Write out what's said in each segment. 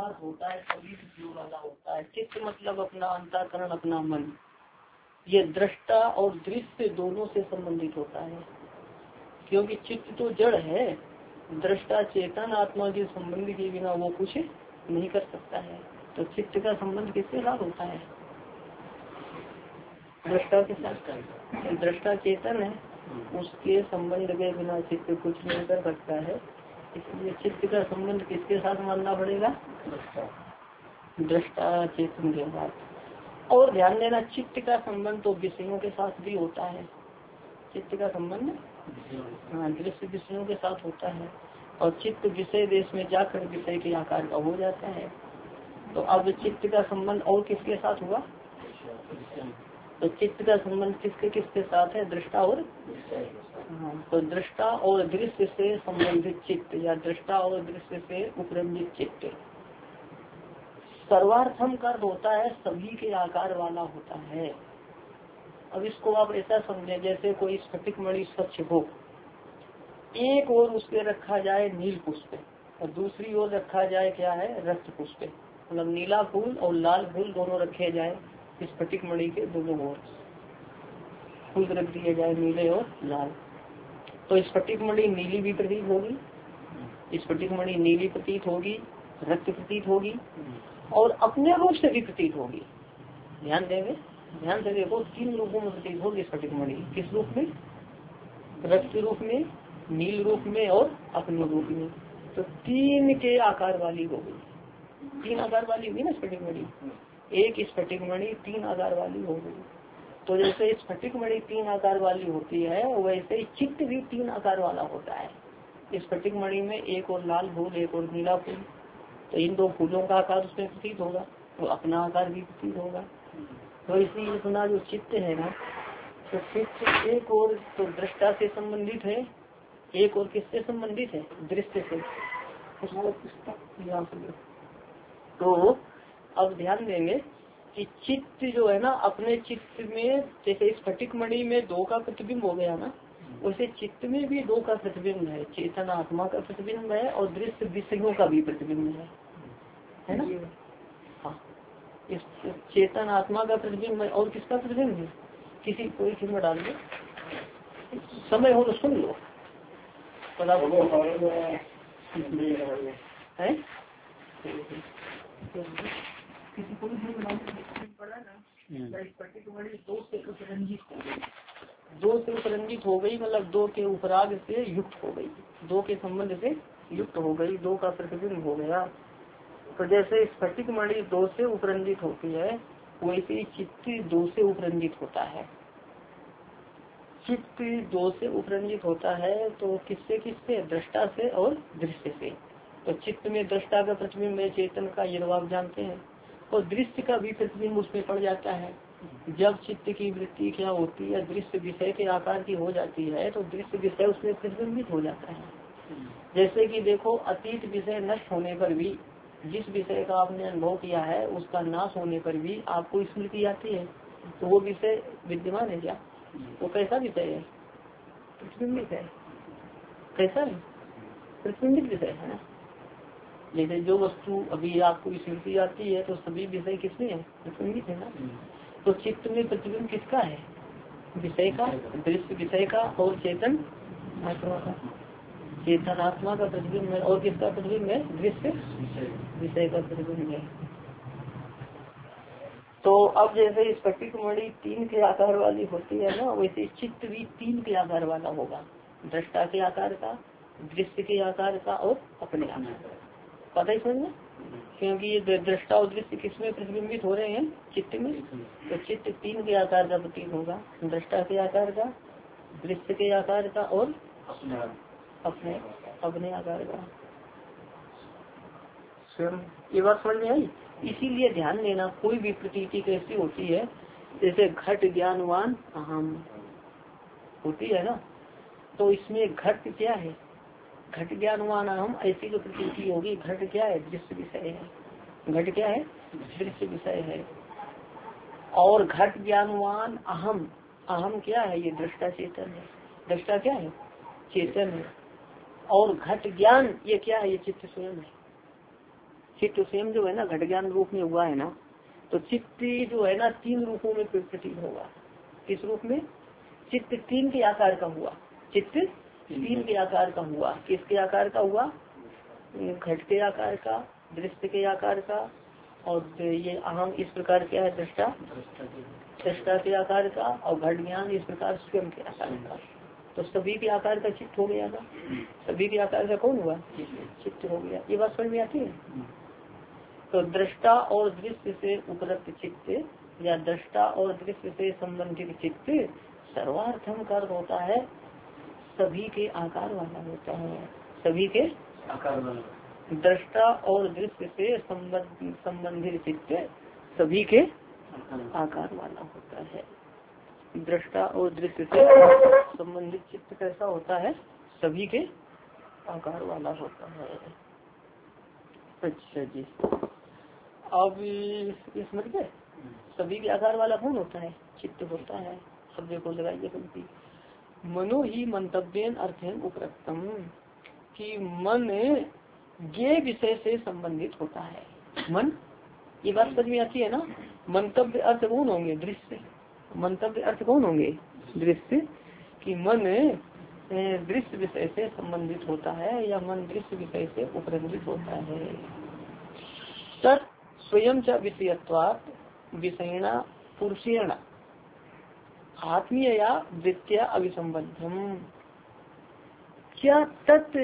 साथ होता है सभी विषयों वाला होता है। चित्त मतलब अपना अंतःकरण, अपना मन। ये दृष्टा और दृश्य दोनों से संबंधित होता है, क्योंकि चित्त तो जड़ है। दृष्टा चेतन आत्मा के संबंध के बिना वो कुछ नहीं कर सकता है। तो चित्त का संबंध किसके साथ होता है? दृष्टा के साथ। दृष्टा चेतन है, उसके संबंध के बिना चित्त कुछ नहीं कर सकता है। इसलिए चित्त का संबंध किसके साथ मानना पड़ेगा? दृष्टा चेतन के साथ। और ध्यान देना, चित्त का संबंध तो विषयों के साथ भी होता है। चित्त का संबंध दृश्य विषयों के साथ होता है, और चित्त विषय देश में जाकर विषय के आकार का हो जाता है। तो अब चित्त का संबंध और किसके साथ हुआ? तो चित्त का संबंध किसके किसके साथ है? दृष्टा और तो दृष्टा और दृश्य से संबंधित चित्त, या दृष्टा और दृश्य से उपरंजित चित्त। सर्वार्थम का होता है सभी के आकार वाला होता है। अब इसको आप ऐसा समझें, जैसे कोई स्फटिक मणि स्वच्छ हो, एक ओर उसके रखा जाए नील पुष्प और दूसरी ओर रखा जाए क्या है? रक्त पुष्प। मतलब नीला फूल और लाल फूल दोनों रखे जाए स्फटिक मणि के दोनों ओर, फूल रख दिए जाए नीले और लाल। तो स्फटिक मणि नीली भी प्रतीत होगी, स्फटिक मणि नीली प्रतीत होगी, रक्त प्रतीत होगी, और अपने रूप से भी प्रतीत होगी। ध्यान देंगे, ध्यान से देखो, 3 रूपों में प्रतीत होगी स्फटिक मणि। किस रूप में? रक्त रूप में, नील रूप में और अपने रूप में। तो 3 के आकार वाली हो गई। 3 आकार वाली हुई ना स्फटिक मणि। एक स्फटिक मणि 3 आकार वाली हो गई। तो जैसे स्फटिक मणि 3 आकार वाली होती है, वैसे ही चित्त भी 3 आकार वाला होता है। स्फटिक मणि में एक और लाल फूल, एक और नीला फूल, तो इन 2 फूलों का आकार उसमें प्रतीत होगा, तो अपना आकार भी प्रतीत होगा। तो इसी अपना जो चित्त है ना, तो चित्त एक और तो दृष्टा से संबंधित है, एक और किससे संबंधित है? दृश्य से। तो अब ध्यान देंगे कि चित्त जो है ना, अपने चित्त में जैसे स्फटिक मणि में 2 का प्रतिबिंब हो गया ना, वैसे चित्त में भी 2 का प्रतिबिंब है। चेतन आत्मा का प्रतिबिंब है और दृश्य विषयों का भी प्रतिबिंब है ना। हाँ, इस चेतन आत्मा का प्रतिबिंब है और किसका प्रतिबिंब है? किसी कोई चीज में डाल दो, समय हो तो सुन लो। है किसी को पड़ा ना, स्फटिक मणि 2 से उपरंजित हो गई, 2 से उपरंजित हो गई, मतलब 2 के उपराग से युक्त हो गई, 2 के संबंध से युक्त हो गई, 2 का प्रतिबिंब हो गया। तो जैसे स्फटिक मणि 2 से उपरंजित होती है, वैसे ही चित्त 2 से उपरंजित होता है। चित्त 2 से उपरंजित होता है, तो किससे किससे? दृष्टा से और दृश्य से। तो चित्त में दृष्टा का प्रतिबिंब है, चेतन का, ये आप जानते हैं, और दृश्य का भी प्रतिबिंब उसमें पड़ जाता है। जब चित्त की वृत्ति क्या होती है? दृश्य विषय के आकार की हो जाती है, तो दृश्य विषय उसमें प्रतिबिंबित हो जाता है। जैसे कि देखो, अतीत विषय नष्ट होने पर भी, जिस विषय का आपने अनुभव किया है उसका नाश होने पर भी आपको स्मृति आती है, तो वो विषय विद्यमान है क्या? वो कैसा विषय है? प्रतिबिंबित है। कैसा है? प्रतिबिंबित विषय है ना। जैसे जो वस्तु अभी आपको स्मृति आती है, तो सभी विषय किसमें है? प्रतिबिंबित है ना। तो चित्त में प्रतिबिंब किसका है? विषय का, दृश्य विषय का, और चेतन आत्मा का। चेतन आत्मा का प्रतिबिंब है, और किसका प्रतिबिंब है? दृश्य विषय का प्रतिबिंब है। तो अब जैसे स्फटिक मणि 3 के आकार वाली होती है ना, वैसे चित्त भी 3 के आकार वाला होगा। दृष्टा के आकार का, दृश्य के आकार का, और अपने आकार का। पता ही समझ में? क्योंकि ये दृष्टा और दृश्य किसमें प्रतिबिंबित हो रहे हैं? चित्त में। तो चित्त 3 के आकार का प्रतीक होगा, दृष्टा के आकार का, दृश्य के आकार का, और अपने आकार का। स्वयं ये बात समझ में आई? इसीलिए ध्यान देना, कोई भी प्रतीति कैसी होती है, जैसे घट ज्ञानवान अहम होती है ना, तो इसमें घट क्या है? घट ज्ञानवान अहम, ऐसी जो प्रतीति होगी, घट क्या है? दृश्य विषय है। घट क्या है? दृश्य विषय है। और घट ज्ञानवान अहम, अहम क्या है? ये दृष्टा चेतन है। दृष्टा क्या है? चेतन है। और घट ज्ञान ये क्या है? ये चित्त स्वयं है। चित्त स्वयं जो है ना घट ज्ञान रूप में हुआ है ना, तो चित्त जो है ना 3 रूपों में प्रतीत होगा। किस रूप में? चित्त 3 के आकार का हुआ, चित्त 3 के आकार का हुआ। किसके आकार का हुआ? घट के आकार का, दृश्य के आकार का, और ये अहम इस प्रकार क्या है? दृष्टा, दृष्टा के आकार का, और घट ज्ञान इस प्रकार स्वयं के आकार का। तो सभी के आकार का चित्त हो गया ना, सभी के आकार का कौन हुआ? चित्त हो गया। ये बात समझ में आती है? तो दृष्टा और दृश्य से उपलब्ध चित्त या दृष्टा और दृश्य से संबंधित चित्त सर्वार्थम का अर्थ होता है सभी के आकार वाला होता है, सभी के आकार वाला। दृष्टा और दृश्य से संबंधित चित्त सभी के आकार वाला होता है। दृष्टा और दृश्य से संबंधित चित्त कैसा होता है? सभी के आकार वाला होता है। अच्छा जी, अब समझ गए सभी के आकार वाला कौन होता है? चित्त होता है। अब देखो लगाइए पंक्ति, मनो ही मंतव्यन अर्थेन उपरक्तम, कि मन ये विषय से संबंधित होता है। मन, ये बात समझ में आती है ना? मंतव्य अर्थ कौन होंगे? दृश्य। मंतव्य अर्थ कौन होंगे? दृश्य। कि मन दृश्य विषय से संबंधित होता है या मन दृश्य विषय से उपरंजित होता है। तत् स्वयं च विषयत्वात् विषयणा पुरुषेण आत्मीय या वृत्तिया अभिसंबद्धम। क्या तत्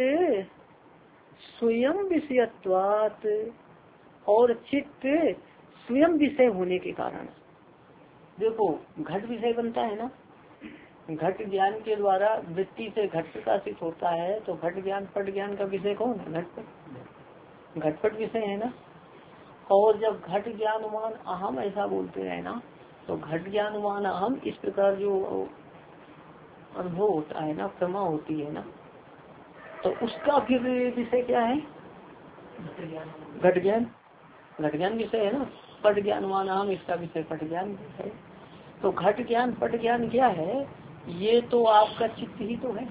स्वयं विषयत्वात्, और चित्त स्वयं विषय होने के कारण। देखो घट विषय बनता है ना, घट ज्ञान के द्वारा वृत्ति से घट प्रकाशित होता है, तो घट ज्ञान पट ज्ञान का विषय कौन है? घटपट, घटपट विषय है ना। और जब घट ज्ञानमान अहम ऐसा बोलते हैं ना, तो घट ज्ञानमान अहम इस प्रकार जो अनुभव होता है ना, प्रमा होती है ना, तो उसका फिर विषय क्या है? घट ज्ञान, घट ज्ञान विषय है ना। पट ज्ञानमान अहम, इसका विषय पट ज्ञान है। तो घट ज्ञान पट ज्ञान क्या है? ये तो आपका चित्त ही तो है?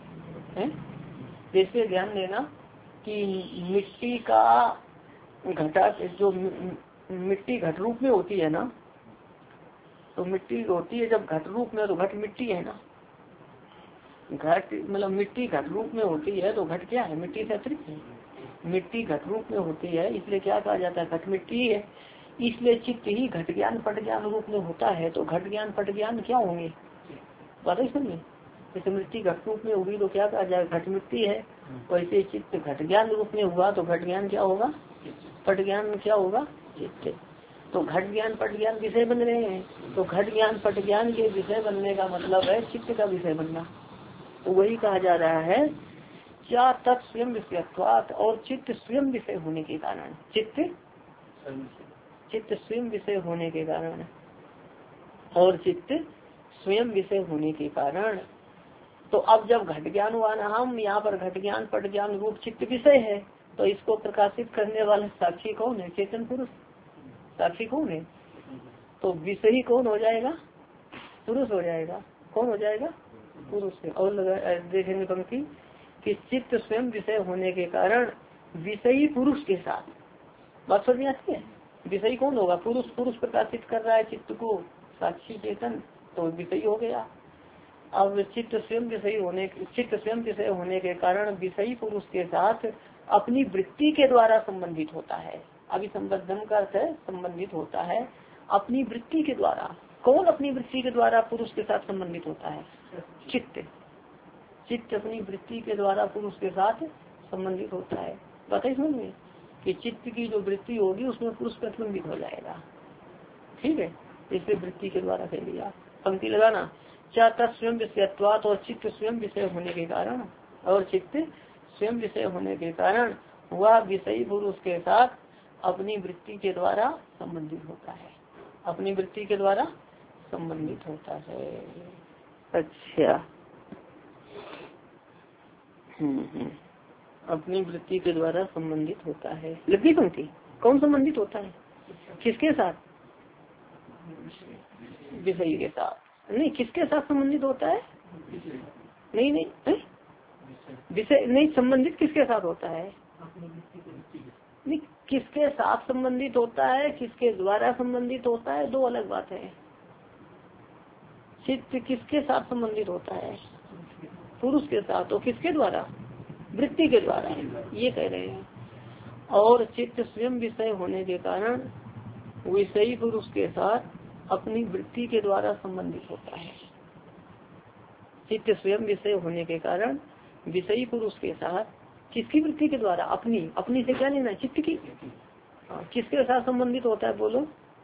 जैसे ध्यान देना कि मिट्टी का घटा, जो मिट्टी घट रूप में होती है ना, तो मिट्टी होती है जब घट रूप में, तो घट मिट्टी है ना। घट मतलब मिट्टी घट रूप में होती है, तो घट क्या है? मिट्टी से अतिरिक्त है। मिट्टी घट रूप में होती है, इसलिए क्या कहा जाता है? घट मिट्टी है। इसलिए चित्त ही घट ज्ञान पट ज्ञान रूप में होता है, तो घट ज्ञान पट ज्ञान क्या होंगे? बात है समझे? जैसे मिट्टी घट रूप में हुई तो क्या कहा जाए? घट मिट्टी है। वैसे चित्त घट ज्ञान रूप में हुआ तो घट ज्ञान क्या होगा? पट ज्ञान क्या होगा? चित्त। तो घट ज्ञान पट ज्ञान विषय बन रहे हैं, तो घट ज्ञान पट ज्ञान के विषय बनने का मतलब है चित्त का विषय बनना। तो वही कहा जा रहा है क्या तत् स्वयं विषयत्वात्, और चित्त स्वयं विषय होने के कारण, चित्त स्वयं विषय होने के कारण, और चित्त स्वयं विषय होने के कारण। तो अब जब घट ज्ञान हुआ ना, हम यहाँ पर घट ज्ञान पट ज्ञान रूप चित्त विषय है, तो इसको प्रकाशित करने वाला साक्षी कौन है? चेतन पुरुष। साक्षी कौन है? तो विषयी कौन हो जाएगा? पुरुष हो जाएगा। कौन हो जाएगा? पुरुष है। और देखेंगे पंक्ति कि चित्त स्वयं विषय होने के कारण विषयी पुरुष के साथ, बात समझ में आती है? विषयी कौन होगा? पुरुष। पुरुष प्रकाशित कर रहा है चित्त को, साक्षी चेतन, तो विषयी हो गया। अब चित्त स्वयं विषय होने के कारण विषयी पुरुष के साथ अपनी वृत्ति के द्वारा संबंधित होता है। अभी संबद्धन का अर्थ है संबंधित होता है अपनी वृत्ति के द्वारा। कौन अपनी वृत्ति के द्वारा पुरुष के साथ संबंधित होता है? चित्त। चित्त अपनी वृत्ति के द्वारा पुरुष के साथ संबंधित होता है। बताइए समझ में कि चित्त की जो वृत्ति होगी उसमें पुरुष प्रतिबंधित हो जाएगा। ठीक है, इसलिए वृत्ति के द्वारा कह लिया। पंक्ति लगाना, क्या तत्स्वयं विषयत्वात्, और चित्त स्वयं विषय होने के कारण, और चित्त स्वयं विषय होने के कारण वह विषयी पुरुष के साथ अपनी वृत्ति के द्वारा संबंधित होता है। अपनी वृत्ति के द्वारा संबंधित होता है। अच्छा, अपनी वृत्ति के द्वारा संबंधित होता है। लगी पंक्ति। कौन संबंधित होता है? किसके साथ? विषयी के साथ नहीं। किसके साथ संबंधित होता है? नहीं नहीं, विषय नहीं, संबंधित किसके साथ होता है? नहीं, किसके साथ संबंधित होता है, किसके द्वारा संबंधित होता है, दो अलग बात है। चित्त किसके साथ संबंधित होता है, पुरुष के साथ, और किसके द्वारा, वृत्ति के द्वारा, ये कह रहे हैं। और चित्त स्वयं विषय होने के कारण विषयी पुरुष के साथ अपनी वृत्ति के द्वारा संबंधित होता है। चित्त स्वयं विषय होने के कारण विषयी पुरुष के साथ किसकी वृत्ति के द्वारा, अपनी से क्या लेना है, चित्त की। किसके साथ संबंधित होता है बोलो।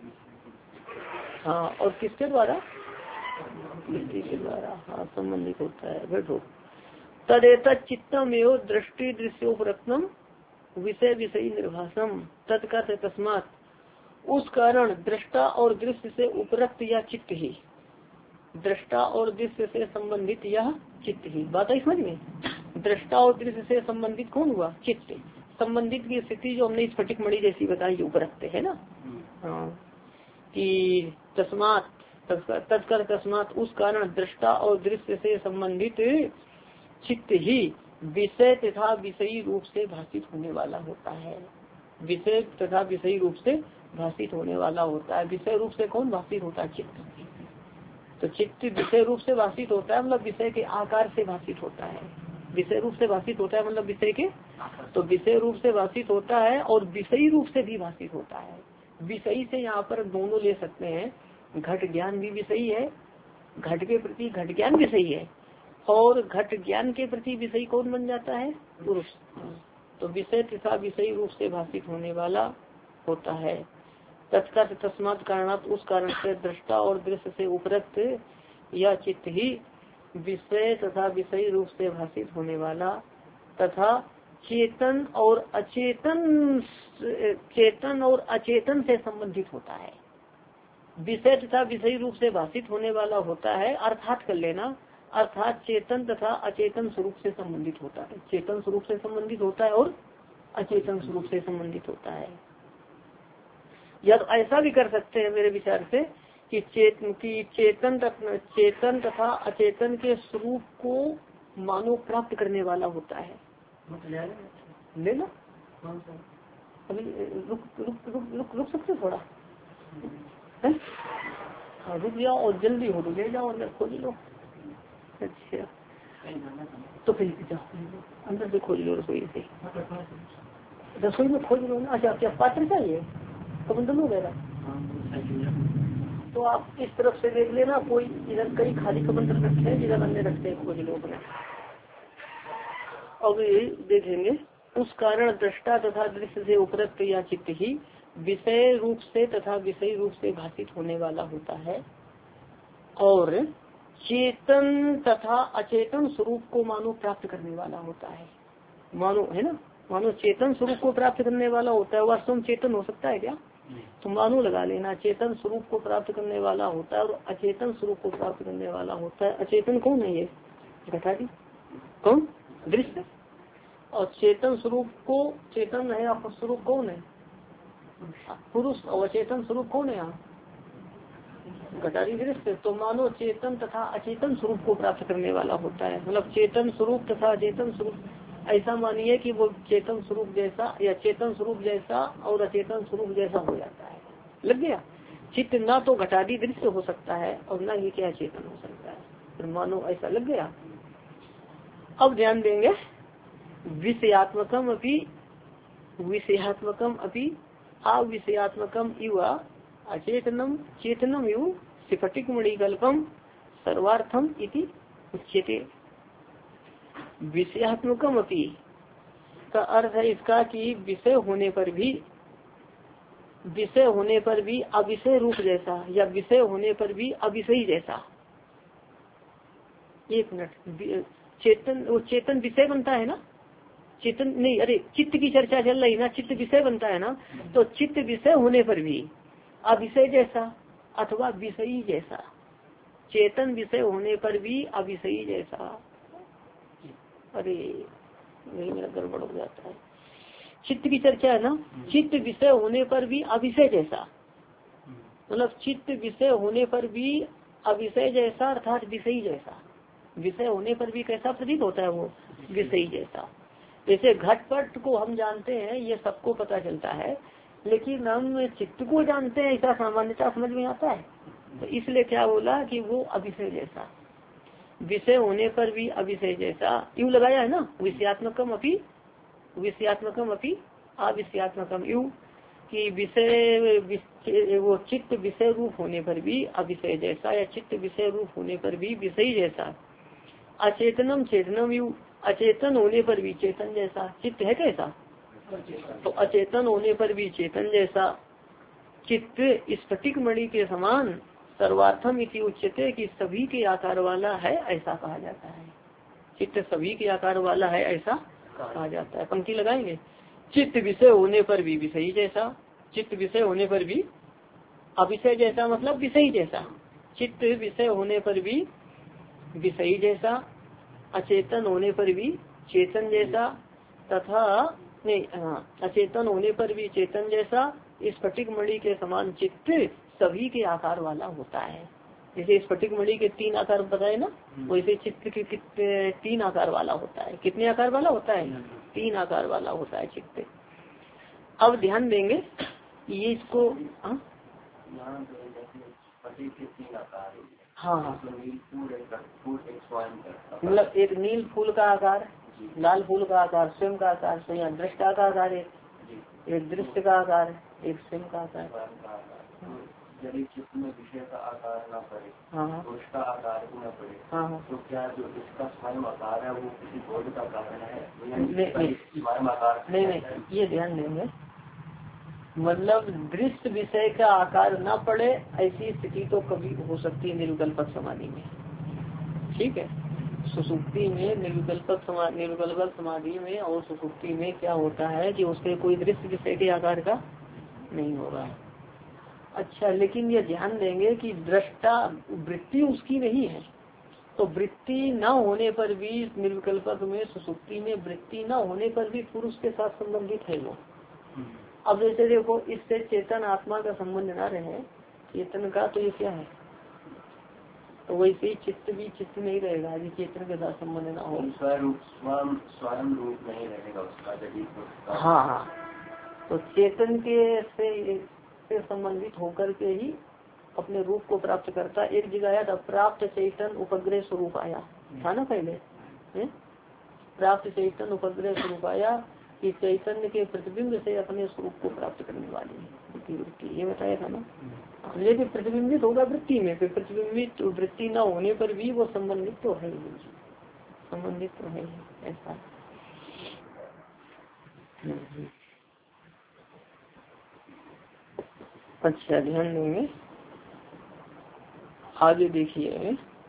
हाँ, और किसके द्वारा, वृत्ति के द्वारा हाँ संबंधित होता है। बैठो। तदेत चित्तम एवं दृष्टि दृश्योपरक्तम विषय विषयी निर्भाषम तत्कर्थ तस्मात्, उस कारण दृष्टा और दृश्य से उपरक्त या चित्त ही, दृष्टा और दृश्य से संबंधित यह चित्त ही। बात है समझ में। दृष्टा और दृश्य से संबंधित कौन हुआ, चित्त। संबंधित की स्थिति जो हमने स्फटिक मणि जैसी बताई उपरक्त है ना। हाँ, कि तस्मात् तत्कर तस्मात्, उस कारण दृष्टा और दृश्य से संबंधित चित्त ही विषय तथा विषयी रूप से भाषित होने वाला होता है। विषय तथा विषयी रूप से भाषित होने वाला होता है। विषय रूप से कौन भाषित होता है, चित्त। तो चित्त विषय रूप से भाषित होता है, मतलब विषय के आकार से भाषित होता है। विषय रूप से भाषित होता है मतलब विषय के, तो विषय रूप से भाषित होता है और विषयी रूप से भी भाषित होता है। विषयी से यहाँ पर दोनों ले सकते हैं, घट ज्ञान भी विषयी है, घट के प्रति घट ज्ञान विषयी है, और घट ज्ञान के प्रति विषयी कौन बन जाता है, पुरुष। तो विषय तथा विषयी रूप से भाषित होने वाला होता है। तत्काल तस्मात् कारणात्, उस कारण से दृष्टा और दृश्य से उपरक्त या चित्त ही विषय तथा विषयी रूप से भाषित होने वाला तथा चेतन और अचेतन से संबंधित होता है। विषय तथा विषयी रूप से भाषित होने वाला होता है, अर्थात कर लेना, अर्थात चेतन तथा अचेतन स्वरूप से संबंधित होता है। चेतन स्वरूप से संबंधित होता है और अचेतन स्वरूप से संबंधित होता है। या तो ऐसा भी कर सकते हैं मेरे विचार से कि चेतन तथा अचेतन के स्वरूप को मानो प्राप्त करने वाला होता है। लेना अभी रुक सकते थोड़ा, हाँ रुक जाओ और जल्दी हो, ले जाओ अंदर खोज लो। अच्छा तो फिर जाओ अंदर से खोज लो, रसोई से, रसोई में खोज लो ना। अच्छा क्या पात्र चाहिए, कमंडल वगैरह, तो आप इस तरफ से देख लेना, कोई इधर कई खाली कमंडल रखे हैं, जिधर अन्य रखते हैं, खोज लो अपने। अब देखेंगे, उस कारण दृष्टा तथा दृश्य से उपरक्त या चित्त ही विषय रूप से तथा विषय रूप से भाषित होने वाला होता है, और चेतन तथा अचेतन स्वरूप को मानो प्राप्त करने वाला होता है। मानो है ना, मानो चेतन स्वरूप को प्राप्त करने वाला होता है। वास्तव में चेतन हो सकता है क्या, तो मानो लगा लेना, चेतन स्वरूप को प्राप्त करने वाला होता है और अचेतन स्वरूप को प्राप्त करने वाला होता है। अचेतन कौन है, ये घटा दी कौन, दृश्य। और चेतन स्वरूप को, चेतन है आपका स्वरूप कौन है, पुरुष, और अचेतन स्वरूप कौन है यहाँ, घटारी दृश्य। तो मानो चेतन तथा अचेतन स्वरूप को प्राप्त करने वाला होता है, मतलब चेतन स्वरूप तथा अचेतन स्वरूप। ऐसा मानिए कि वो चेतन स्वरूप जैसा या चेतन स्वरूप जैसा और अचेतन स्वरूप जैसा हो जाता है। लग गया, चित्त ना तो घटादी दृश्य हो सकता है और ना ही क्या चेतन हो सकता है, तो मानो ऐसा लग गया। अब ध्यान देंगे, विषयात्मकम अपि अविषयात्मकम इव अचेतनम चेतनम इव स्फटिक मणिकल्पम सर्वार्थम इति उच्यते। विषयात्मकम अपि का अर्थ है इसका कि विषय होने पर भी अविषय रूप जैसा, या विषय होने पर भी अविषयी जैसा। एक मिनट, चेतन विषय बनता है ना, चेतन नहीं, अरे चित्त की चर्चा चल रही ना, चित्त विषय बनता है ना, तो चित्त विषय होने पर भी अविषय जैसा अथवा विषयी जैसा, चेतन विषय होने पर भी अविषयी जैसा। अरे मेरा गड़बड़ हो जाता है, चित्त की चर्चा है ना, चित्त विषय होने पर भी अविषय जैसा, मतलब चित्त विषय होने पर भी अविषय जैसा अर्थात विषयी जैसा। विषय होने पर भी कैसा प्रतीत होता है वो, विषयी जैसा। जैसे घटपट को हम जानते हैं, ये सबको पता चलता है, लेकिन हम चित्त को जानते हैं, ऐसा सामान्यता समझ में आता है। तो इसलिए क्या बोला कि वो अविषय जैसा, विषय होने पर भी अविषय जैसा, यूं लगाया है ना, विषयात्मकम अपि अविषयात्मकम, यूं कि विषय वो चित्त विषय रूप होने पर भी अविषय जैसा, या चित्त विषय रूप होने पर भी विषय जैसा। अचेतनम चेतनम, यू अचेतन होने पर भी चेतन जैसा। चित्त है कैसा? तो अचेतन होने पर भी चेतन जैसा। चित्त स्फटिक मणि के समान सर्वार्थम इति उच्यते, कि सभी के आकार वाला है, ऐसा कहा जाता है। चित्त सभी के आकार वाला है, ऐसा कहा जाता है। पंक्ति लगाएंगे, चित्त विषय होने पर भी विषयी जैसा, चित्त विषय होने पर भी अविषय जैसा, मतलब विषयी जैसा। चित्त विषय होने पर भी विषयी जैसा, अचेतन होने पर भी चेतन जैसा, तथा नहीं, अचेतन होने पर भी चेतन जैसा। स्फटिक मणि के समान चित्त सभी के आकार वाला होता है। जैसे स्फटिक मणि के 3 आकार बताए ना, वैसे चित्त के 3 आकार वाला होता है। कितने आकार वाला होता है? 3 आकार वाला होता है चित्त। अब ध्यान देंगे ये इसको, हाँ, मतलब एक नील फूल का आकार, लाल फूल का आकार, स्वयं का आकार, तो यहाँ दृष्टा का आकार, एक दृश्य का आकार, एक स्वयं का आकार। यदि चित्त में विषय का आकार न पड़े, हाँ, तो उसका आकार भी न पड़े, हाँ, तो क्या जो इसका स्वयं आकार है वो किसी बोध का कारण है? स्वयं आकार नहीं, ये ध्यान देंगे, मतलब दृश्य विषय का आकार न पड़े, ऐसी स्थिति तो कभी हो सकती है निर्विकल्पक समाधि में। ठीक है, सुसुप्ति में निर्विकल्पक समाधि में और सुसुप्ति में क्या होता है कि उसके कोई दृश्य विषय के आकार का नहीं होगा। अच्छा, लेकिन ये ध्यान देंगे कि दृष्टा वृत्ति उसकी नहीं है, तो वृत्ति न होने पर भी निर्विकल्पक में सुसुप्ति में वृत्ति न होने पर भी पुरुष के साथ संबंधित है वो। अब जैसे देखो, इससे चेतन आत्मा का संबंध न रहे चेतन का, तो ये क्या है? तो वैसे ही चित्त भी चित्त नहीं रहेगा यदि चेतन के साथ संबंध ना हो। स्वयं रूप नहीं रहेगा उसका। हाँ, तो चेतन के से संबंधित होकर के ही अपने रूप को प्राप्त करता। एक जगह आया था, प्राप्त चैतन उपग्रह स्वरूप आया था ना पहले, प्राप्त चैतन उपग्रह स्वरूप आया कि चैतन्य के प्रतिबिंब से अपने स्वरूप को प्राप्त करने वाली वृत्ति, ये बताया था ना। लेकिन प्रतिबिंबित होगा वृत्ति में, फिर प्रतिबिंबित वृत्ति न होने पर भी वो संबंधित तो है ही, संबंधित तो है ही, ऐसा। अच्छा, ध्यान देंगे आगे, देखिए,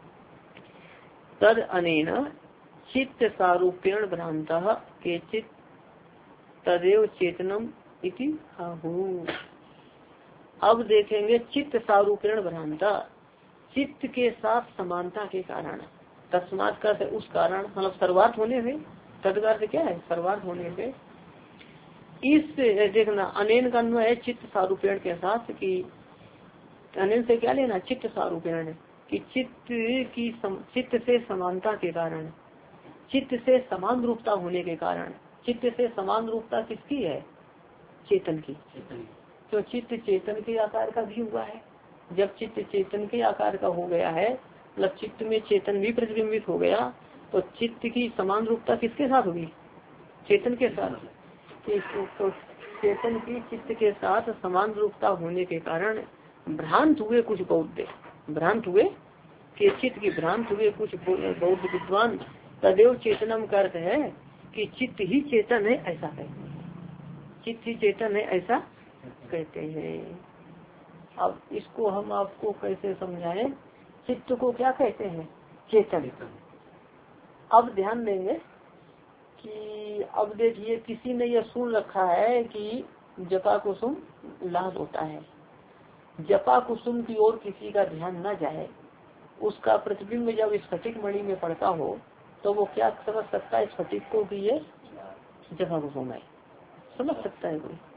तद अनेन चित्त सारूप्यण भ्रांता के चित्त तदेव चेतनम इति आहु। अब देखेंगे चित्त सारूप्यण भ्रांता, चित्त के साथ समानता के कारण, तस्मात् का उस कारण, मतलब सर्वार्थ होने से, तदकार से क्या है? सर्वार्थ होने से। इस देखना, अनेन का अन्वय है चित्त सारूप्यण के साथ, कि अनेन से क्या लेना? चित्त सारूप्यण, कि चित्त से समानता के कारण, चित्त से समान रूपता होने के कारण। चित्त से समान रूपता किसकी है? चेतन की। तो चित्त चेतन के आकार का भी हुआ है। जब चित्त चेतन के आकार का हो गया है, मतलब चित्त में चेतन भी प्रतिबिंबित हो गया, तो चित्त की समान रूपता किसके साथ होगी? चेतन के साथ। तो चेतन की चित्त के साथ समान रूपता होने के कारण भ्रांत हुए कुछ बौद्ध, भ्रांत हुए कि चित्त की भ्रांत हुए कुछ बौद्ध विद्वान तदेव चेतनम का अर्थ है कि चित्त ही चेतन है, ऐसा कहते हैं। चित्त ही चेतन है, ऐसा कहते हैं। अब इसको हम आपको कैसे समझाएं? चित्त को क्या कहते हैं? चेतन। अब ध्यान देंगे कि अब देखिए, किसी ने यह सुन रखा है कि जपा कुसुम लाभ होता है। जपा कुसुम की ओर किसी का ध्यान न जाए, उसका प्रतिबिंब जब स्फटिक मणि में पड़ता हो, तो वो क्या समझ सकता है स्फटिक को कि ये जपा कुसुम है? समझ सकता है कोई?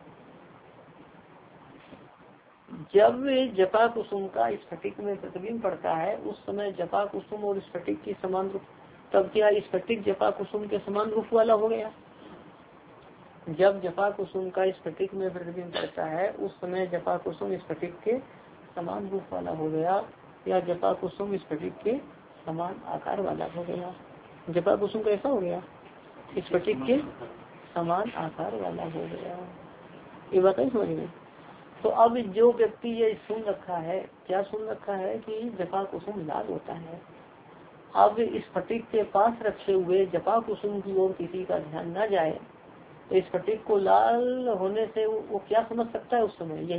जब जपा कुसुम का स्फटिक में प्रतिबिंब पड़ता है, उस समय जपा कुसुम और स्फटिक की समान रूप, तब क्या स्फटिक जपा कुसुम के समान रूप वाला हो गया? जब जपा कुसुम का स्फटिक में प्रतिबिंब करता है उस समय जपा कुसुम स्फटिक के समान रूप वाला हो गया, या जपा कुसुम स्फटिक के समान आकार वाला हो गया। जपा कुसुम कैसा हो गया? स्फटिक के समान आकार वाला हो गया। ये बात है समझ में। तो अब जो व्यक्ति ये सुन रखा है, क्या सुन रखा है कि जपा कुसुम लाल होता है। अब स्फटिक के पास रखे हुए जपा कुसुम की ओर किसी का ध्यान न जाए तो स्फटिक को लाल होने से वो क्या समझ सकता है उस समय?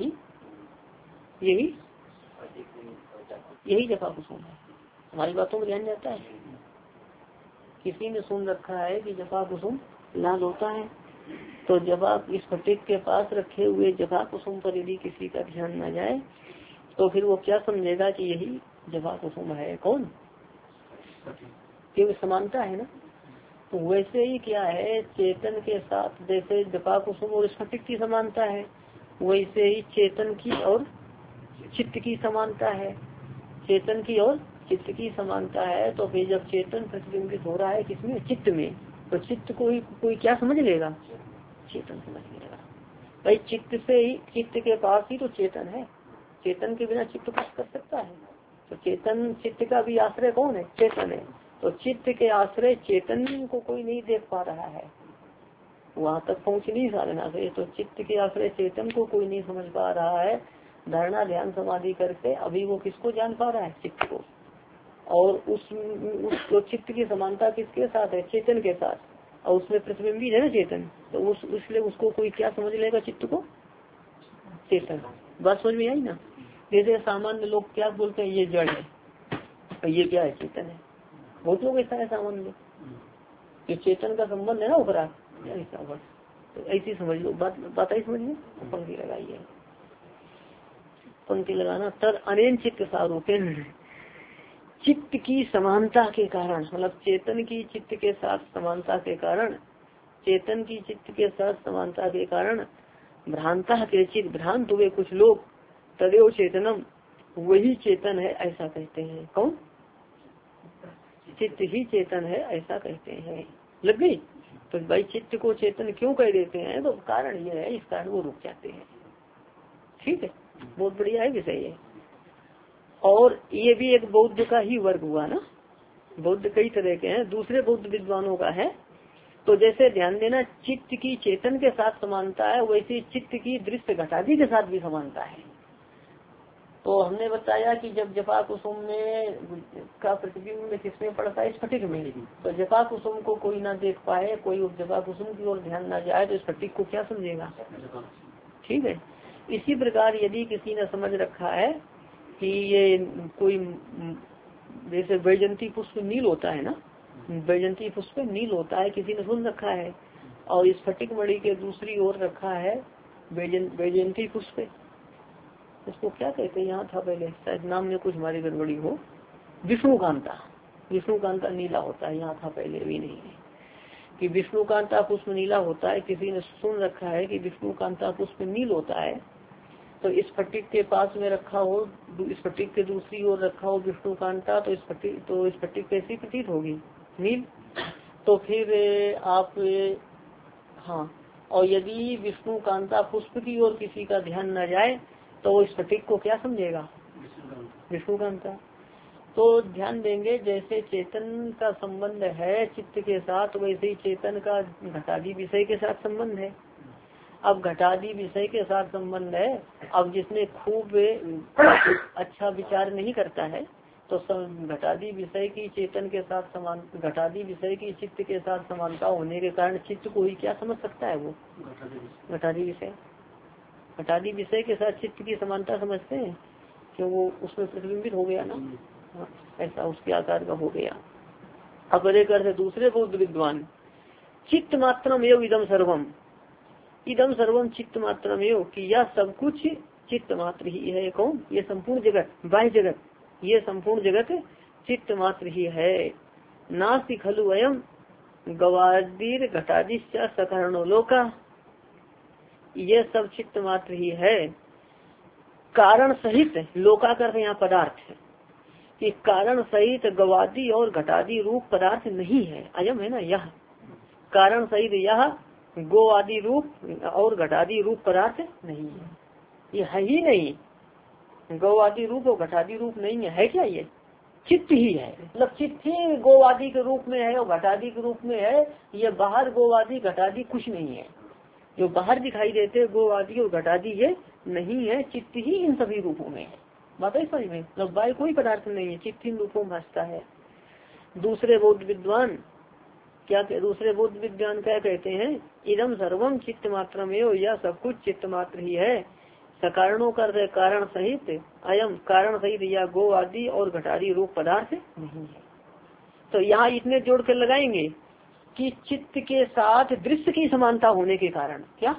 यही जपा कुसुम है। हमारी बातों में ध्यान जाता है। किसी ने सुन रखा है कि जपा कुसुम लाल होता है, तो जपा स्फटिक के पास रखे हुए जपा कुसुम पर यदि किसी का ध्यान न जाए तो फिर वो क्या समझेगा कि यही जपा कुसुम है। कौन? क्योंकि समानता है ना। तो वैसे ही क्या है, चेतन के साथ जैसे जपा कुसुम और स्फटिक की समानता है, वैसे ही चेतन की और चित्त की समानता है। चेतन की और चित्त की समानता है। तो फिर जब चेतन प्रतिबिंबित हो रहा है किसमें? चित्त में, तो चित्त को ही कोई क्या समझ लेगा? चेतन समझ लेगा। भाई चित्त से ही, चित्त के पास ही तो चेतन है। चेतन के बिना चित्त कुछ कर सकता है? तो चेतन, चित्त का भी आश्रय कौन है? चेतन है। तो चित्त के आश्रय चेतन को कोई नहीं देख पा रहा है, वहाँ तक पहुँच नहीं साधना से। तो चित्त के आश्रय चेतन को कोई नहीं समझ पा रहा है। धारणा ध्यान समाधि करके अभी वो किसको जान पा रहा है? चित्त को। और उस तो चित्त की समानता किसके साथ है? चेतन के साथ। और उसमें प्रतिबिंबित है ना चेतन, तो इसलिए उसको कोई क्या समझ लेगा? चित्त को चेतन। बात समझ में आई ना। जैसे सामान्य लोग क्या बोलते हैं, ये जड़ है, और ये क्या है? चेतन है। बहुत लोग ऐसा है सामान्य लोग, ये चेतन का संबंध है ना उपरा ऐसा। बस तो ऐसी समझ लो। बात आई समझ में। पंक्ति लगाइए, पंक्ति लगाना। तर अनेन चित्त सारूपेण, चित्त की समानता के कारण, मतलब चेतन की चित्त के साथ समानता के कारण, चेतन की चित्त के साथ समानता के कारण भ्रांता के चित्त, भ्रांत हुए कुछ लोग, तदेव चेतनम, वही चेतन है ऐसा कहते हैं। कौन? चित्त ही चेतन है ऐसा कहते हैं। लग गई। तो भाई चित्त को चेतन क्यों कह देते हैं? तो कारण ये है, इस कारण वो रुक जाते हैं। ठीक है, बहुत बढ़िया है विषय ये। और ये भी एक बौद्ध का ही वर्ग हुआ ना। बौद्ध कई तरह के हैं, दूसरे बौद्ध विद्वानों का है। तो जैसे ध्यान देना, चित्त की चेतन के साथ समानता है, वैसे चित्त की दृश्य घटादी के साथ भी समानता है। तो हमने बताया कि जब जपा कुसुम में का प्रतिबिंब में किसमें पड़ता है? स्फटिक में। तो जपा कुसुम को कोई ना देख पाए, कोई जपा कुसुम की ओर ध्यान ना जाए तो स्फटिक को क्या समझेगा? ठीक है। इसी प्रकार यदि किसी ने समझ रखा है कि ये कोई, जैसे वैजंती पुष्प नील होता है ना, वैजंती पुष्प नील होता है, किसी ने सुन रखा है, और स्फटिक मणि के दूसरी ओर रखा है वैजंती पुष्प। उसको क्या कहते हैं? यहाँ था पहले, शायद नाम में कुछ हमारी गड़बड़ी हो। विष्णुकांता। विष्णुकांता नीला होता है, यहाँ था पहले, भी नहीं है कि विष्णुकांता पुष्प नीला होता है। किसी ने सुन रखा है कि विष्णुकांता पुष्प नील होता है, तो स्फटिक के पास में रखा हो, स्फटिक के दूसरी ओर रखा हो विष्णुकांता, तो स्फटिक कैसी प्रतीत होगी? नील। तो फिर आप, हाँ, और यदि विष्णुकांता पुष्प की ओर किसी का ध्यान न जाए तो वो स्फटिक को क्या समझेगा? विष्णुकांता। तो ध्यान देंगे, जैसे चेतन का संबंध है चित्त के साथ, वैसे ही चेतन का घटादी विषय के साथ संबंध है। अब घटादी विषय के साथ संबंध है। अब जिसने खूब अच्छा विचार नहीं करता है तो घटादी विषय की चेतन के साथ समान, घटादी विषय की चित्त के साथ समानता होने के कारण चित्त को ही क्या समझ सकता है? वो घटादी विषय, घटादी विषय के साथ चित्त की समानता समझते हैं, क्यों? वो उसमें प्रतिबिंबित हो गया ना, ऐसा उसके आकार का हो गया। अब एक अर्थ दूसरे बौद्ध विद्वान, चित्त मात्रम एवं इदम सर्वम, इदम सर्वम चित्त मात्रम एवं, कि यह सब कुछ चित्त मात्र ही है। कौन? ये संपूर्ण जगत, बाह्य जगत, ये संपूर्ण जगत चित्त मात्र ही है। नास्ति खलु अयम गवादीर घटादिश्च सकरणोलोका, ये सब चित्त मात्र ही है। कारण सहित, लोका कर यहाँ पदार्थ है, कि कारण सहित गवादी और घटादी रूप पदार्थ नहीं है। अयम है ना, यह कारण सहित, यह गो आदि रूप और घटादि रूप पदार्थ नहीं है, ये है ही नहीं। गौ आदि रूप और घटादि रूप नहीं है क्या? ये चित्त ही है, मतलब चित्त ही गो आदि के रूप में है और घटादि के रूप में है। ये बाहर गो आदि घटादि कुछ नहीं है, जो बाहर दिखाई देते गो आदि और घटादि ये नहीं है, चित्त ही इन सभी रूपों में है। बात है समझ में, मतलब बाहर कोई पदार्थ नहीं है, चित्त इन रूपों में भासता है। दूसरे बौद्ध विद्वान क्या, दूसरे बौद्ध विद्वान क्या कहते हैं? इदम सर्वम चित्त मात्र में, यह सब कुछ चित्त मात्र ही है। सकारणों का कारण सहित, अयम कारण सहित या गो आदि और घटादि रूप पदार्थ नहीं है। तो यहाँ इतने जोड़ कर लगाएंगे कि चित्त के साथ दृश्य की समानता होने के कारण, क्या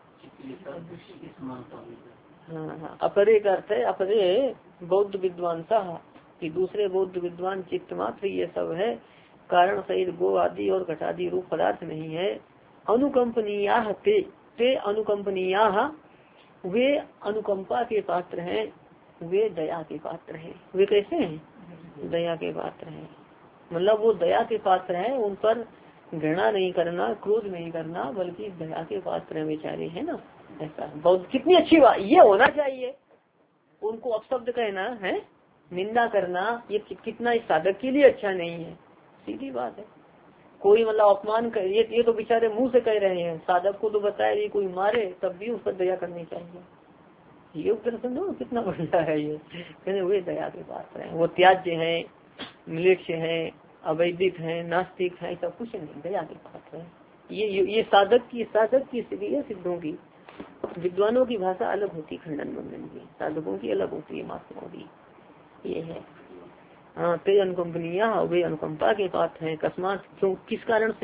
हाँ, अपरे का अर्थ है अपरे बौद्ध विद्वान कि दूसरे बौद्ध विद्वान चित्त मात्र ये सब है, कारण सहित गो आदि और घटादि रूप पदार्थ नहीं है। अनुकंपनीया ते अनुकंपनीया, वे अनुकंपा के पात्र हैं, वे दया के पात्र हैं। वे कैसे हैं? दया के पात्र हैं, मतलब वो दया के पात्र हैं, उन पर घृणा नहीं करना, क्रोध नहीं करना, बल्कि दया के पात्र हैं बेचारे, है ना। ऐसा बहुत कितनी अच्छी बात ये होना चाहिए। उनको अपशब्द कहना है, निंदा करना, ये कितना इस साधक के लिए अच्छा नहीं है। सीधी बात है, कोई मतलब अपमान कर, ये तो बेचारे मुंह से कह रहे हैं, साधक को तो बताया ये कोई मारे तब भी उस पर दया करनी चाहिए। ये दर्शन दो कितना बढ़िया है। ये कहते वे दया के पात्र हैं, वो त्याज्य है, म्लेच्छ है, अवैदिक है, नास्तिक है, सब कुछ नहीं, दया के पात्र है। ये साधक की स्थिति है। सिद्धों की विद्वानों की भाषा अलग होती, खंडन बंधन की, साधकों की अलग होती है, महात्माओं की ये है। हाँ, ते अनुकंपनीया, वे अनुकंपा के पात्र हैं। अकस्मात क्यों, किस कारण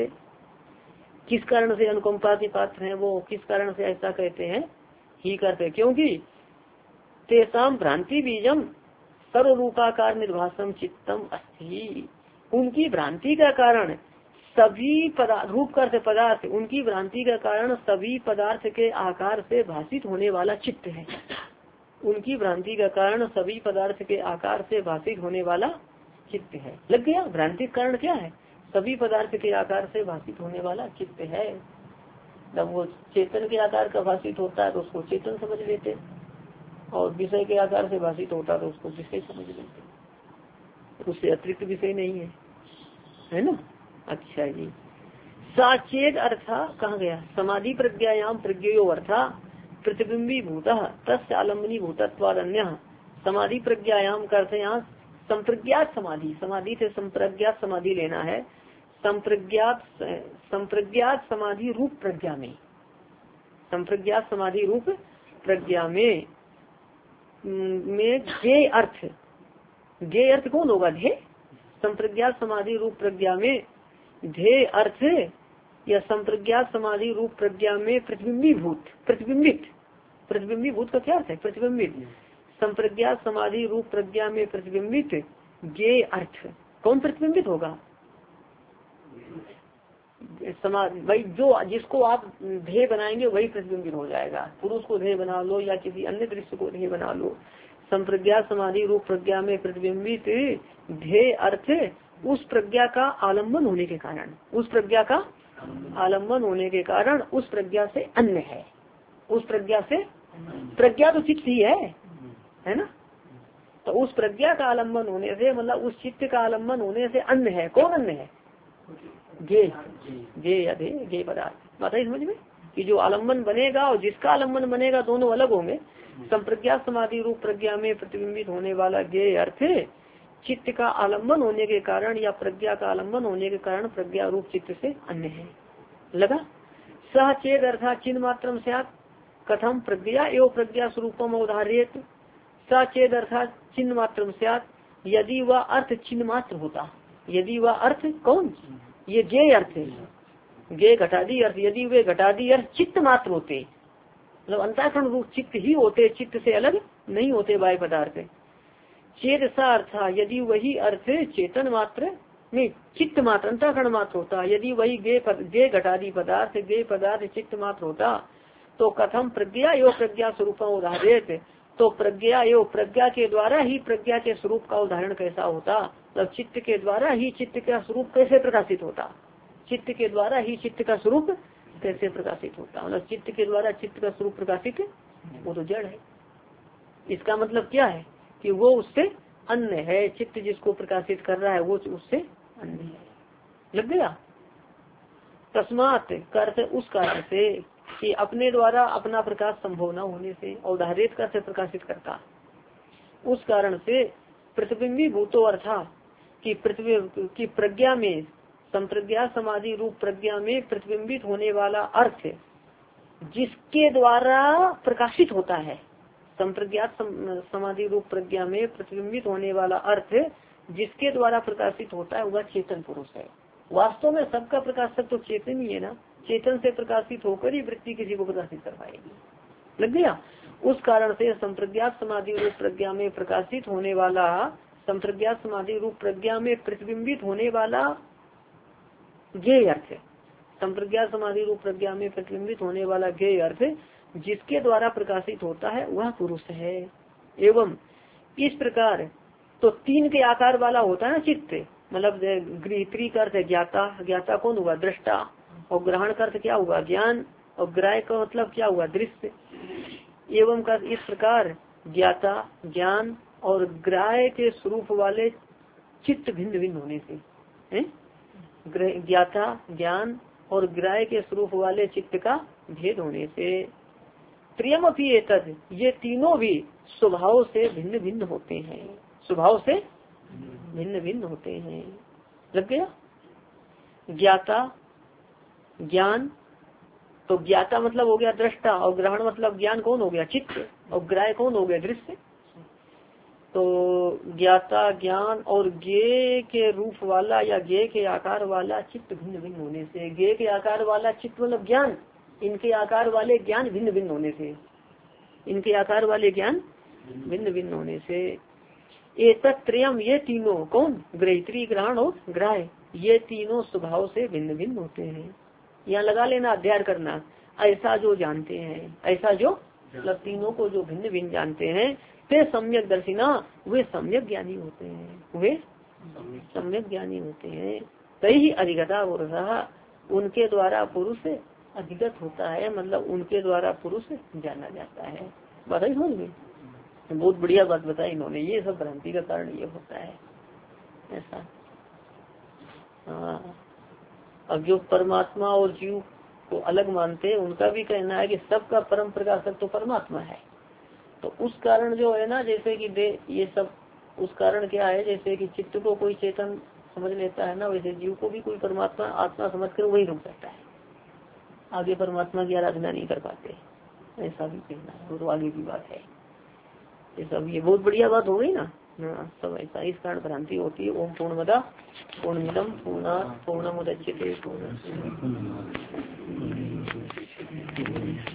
से अनुकंपा के पात्र हैं वो, किस कारण से ऐसा कहते हैं? ही करते क्योंकि तेसाम भ्रांति बीजम सर्वरूपाकार निर्भासम चित्तम अस्ति, उनकी भ्रांति का कारण सभी रूप कर से पदार्थ, उनकी भ्रांति का कारण सभी पदार्थ के आकार से भाषित होने वाला चित्त है। उनकी भ्रांति का कारण सभी पदार्थ के आकार से भाषित होने वाला चित्त है। लग गया? भ्रांति का कारण क्या है? सभी पदार्थ के आकार से भाषित होने वाला चित्त है। जब वो चेतन के आकार का भाषित होता है तो उसको चेतन समझ लेते, और विषय के आकार से भाषित होता है तो उसको विषय समझ लेते, उससे अतिरिक्त विषय नहीं है ना। अच्छा जी, साचेत अर्था कहाँ गया? समाधि प्रज्ञायाम प्रज्ञयो अर्था प्रतिबिंबी भूता तस्य आलम्बनी भूतत्वादन्य। समाधि प्रज्ञायाम करते यहाँ संप्रज्ञात समाधि, समाधि से संप्रज्ञात समाधि लेना है। संप्रज्ञात समाधि रूप प्रज्ञा में, संप्रज्ञात समाधि रूप प्रज्ञा में गे अर्थ कौन होगा? ध्येय। संप्रज्ञात समाधि रूप प्रज्ञा में ध्येय अर्थ या संप्रज्ञात समाधि रूप प्रज्ञा में प्रतिबिंबी भूत, प्रतिबिंबी भूत का क्या अर्थ है? प्रतिबिंबित। संप्रज्ञात समाधि रूप प्रज्ञा में प्रतिबिंबित गे अर्थ, कौन प्रतिबिंबित होगा? भाई जो जिसको आप ध्येय बनाएंगे वही प्रतिबिंबित हो जाएगा। पुरुष को ध्येय बना लो या किसी अन्य दृश्य को ध्येय बना लो। संप्रज्ञात समाधि रूप प्रज्ञा में प्रतिबिंबित ध्येय अर्थ उस प्रज्ञा का आलम्बन होने के कारण, उस प्रज्ञा का आलम्बन होने के कारण उस प्रज्ञा से अन्य है। उस प्रज्ञा से, प्रज्ञा तो चित्त ही है ना, तो उस प्रज्ञा का आलम्बन होने से, मतलब उस चित्त का आलम्बन होने से अन्य है। कौन अन्य है? गे पदार्थ। बात है समझ में कि जो आलम्बन बनेगा और जिसका आलम्बन बनेगा दोनों अलग होंगे। संप्रज्ञात समाधि रूप प्रज्ञा में प्रतिबिंबित होने वाला गे अर्थ चित्त का आलम्बन होने के कारण या प्रज्ञा का आलम्बन होने के कारण प्रज्ञा रूप चित्त से अन्य है। लगा? सह चेद अर्थात चिन्ह मात्रम स्यात् कथम प्रज्ञा एवं प्रज्ञा स्वरूपम उदाहरित। सह चेद अर्थात चिन्ह मात्रम स्यात्, यदि वह अर्थ चिन्ह मात्र होता, यदि वह अर्थ कौन, ये गे अर्थ है, गे घटादी अर्थ, यदि वे घटादी अर्थ चित्त मात्र होते, मतलब अंतःकरण रूप चित्त ही होते, चित्त से अलग नहीं होते बाह्य पदार्थ। चेत सा अर्थ, यदि वही अर्थ चेतन मात्र नहीं चित्त मात्र अंतःकरण मात्र होता, यदि वही गे घटादी पदार्थ गे पदार्थ चित्त मात्र होता तो कथम प्रज्ञा एवं प्रज्ञा स्वरूप उदाहरित, तो प्रज्ञा एवं प्रज्ञा के द्वारा ही प्रज्ञा के स्वरूप का उदाहरण कैसा होता, मतलब चित्त के द्वारा ही चित्त का स्वरूप कैसे प्रकाशित होता, चित्त के द्वारा ही चित्त का स्वरूप कैसे प्रकाशित होता है, मतलब चित्त के द्वारा चित्त का स्वरूप प्रकाशित, वो तो जड़ है। इसका मतलब क्या है कि वो उससे अन्य है, चित्त जिसको प्रकाशित कर रहा है वो उससे अन्य है। लग गया। तस्मात् करते उस कारण से कि अपने द्वारा अपना प्रकाश संभव न होने से, और उदाहरित करते प्रकाशित करता, उस कारण से प्रतिबिंबी भूतो अर्था कि पृथ्वी की प्रज्ञा में, संप्रज्ञा समाधि रूप प्रज्ञा में प्रतिबिंबित होने वाला अर्थ जिसके द्वारा प्रकाशित होता है, संप्रज्ञात समाधि रूप प्रज्ञा में प्रतिबिंबित होने वाला अर्थ जिसके द्वारा प्रकाशित होता है वह चेतन पुरुष है। वास्तव में सबका प्रकाशक तो चेतन ही है ना, चेतन से प्रकाशित होकर ही वृत्ति किसी को प्रकाशित कर पाएगी। लग गया। उस कारण से संप्रज्ञात समाधि रूप प्रज्ञा में प्रकाशित होने वाला, संप्रज्ञात समाधि रूप प्रज्ञा में प्रतिबिंबित होने वाला ज्ञेय अर्थ, संप्रज्ञात समाधि रूप प्रज्ञा में प्रतिबिंबित होने वाला ज्ञेय अर्थ जिसके द्वारा प्रकाशित होता है वह पुरुष है। एवं इस प्रकार तो तीन के आकार वाला होता है ना चित्त, मतलब गृहीत्री का अर्थ है ज्ञाता, ज्ञाता कौन हुआ, दृष्टा, और ग्रहण का अर्थ क्या हुआ, ज्ञान, और ग्राह्य का मतलब क्या हुआ, दृश्य। एवं का इस प्रकार ज्ञाता, ज्ञान और ग्राह्य के स्वरूप वाले चित्त भिन्न भिन्न होने से, ज्ञाता, ज्ञान और ग्राह्य के स्वरूप वाले चित्त का भेद होने से, त्रियमपि एतद्, ये तीनों भी स्वभाव से भिन्न भिन्न होते हैं, स्वभाव से भिन्न भिन्न होते हैं। लग गया। ज्ञाता, ज्ञान, तो ज्ञाता मतलब हो गया दृष्टा, और ग्रहण मतलब ज्ञान कौन हो गया, चित्त, और ग्राह्य कौन हो गया, दृश्य। तो ज्ञाता, ज्ञान और ज्ञेय के रूप वाला या ज्ञेय के आकार वाला चित्त भिन्न भिन्न होने से, ज्ञेय के आकार वाला चित्त मतलब ज्ञान, इनके आकार वाले ज्ञान भिन्न भिन्न होने से, इनके आकार वाले ज्ञान भिन्न भिन्न होने से, एतत्त्रयम्, ये तीनों कौन, ग्रहित्री, ग्रहण और ग्राह्य, ये तीनों स्वभाव से भिन्न भिन्न होते हैं। यहाँ लगा लेना, अध्ययन करना, ऐसा जो जानते हैं, ऐसा जो मतलब तीनों को जो भिन्न भिन्न जानते हैं, वे सम्यक दर्शिना, वे सम्यक ज्ञानी होते हैं, वे सम्यक ज्ञानी होते हैं। तही अधिगता पुरुषः, उनके द्वारा पुरुष अधिगत होता है, मतलब उनके द्वारा पुरुष जाना जाता है। बताइए समझ में, बहुत बढ़िया बात बताई इन्होंने, ये सब भ्रांति का कारण ये होता है ऐसा। हाँ, अब जो परमात्मा और जीव को अलग मानते हैं उनका भी कहना है कि सबका परम प्रकाशक तो परमात्मा है। तो उस कारण जो है ना, जैसे कि ये सब उस कारण क्या है, जैसे कि चित्त को कोई चेतन समझ लेता है ना, वैसे जीव को भी कोई परमात्मा आत्मा समझ कर वही रुक जाता है, आगे परमात्मा की आराधना नहीं कर पाते, ऐसा भी कहना है। वो तो आगे की बात है। ये सब ये बहुत बढ़िया बात हो गई ना, सब ऐसा, इस कारण भ्रांति होती है। ओम पूर्णमदा पूर्णमिदम पूर्णात् पूर्णमुदच्यते पूर्णस्य